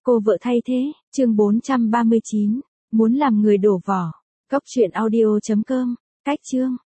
Cô vợ thay thế, chương 439, muốn làm người đổ vỏ. Cốc truyện audio.com, cách chương.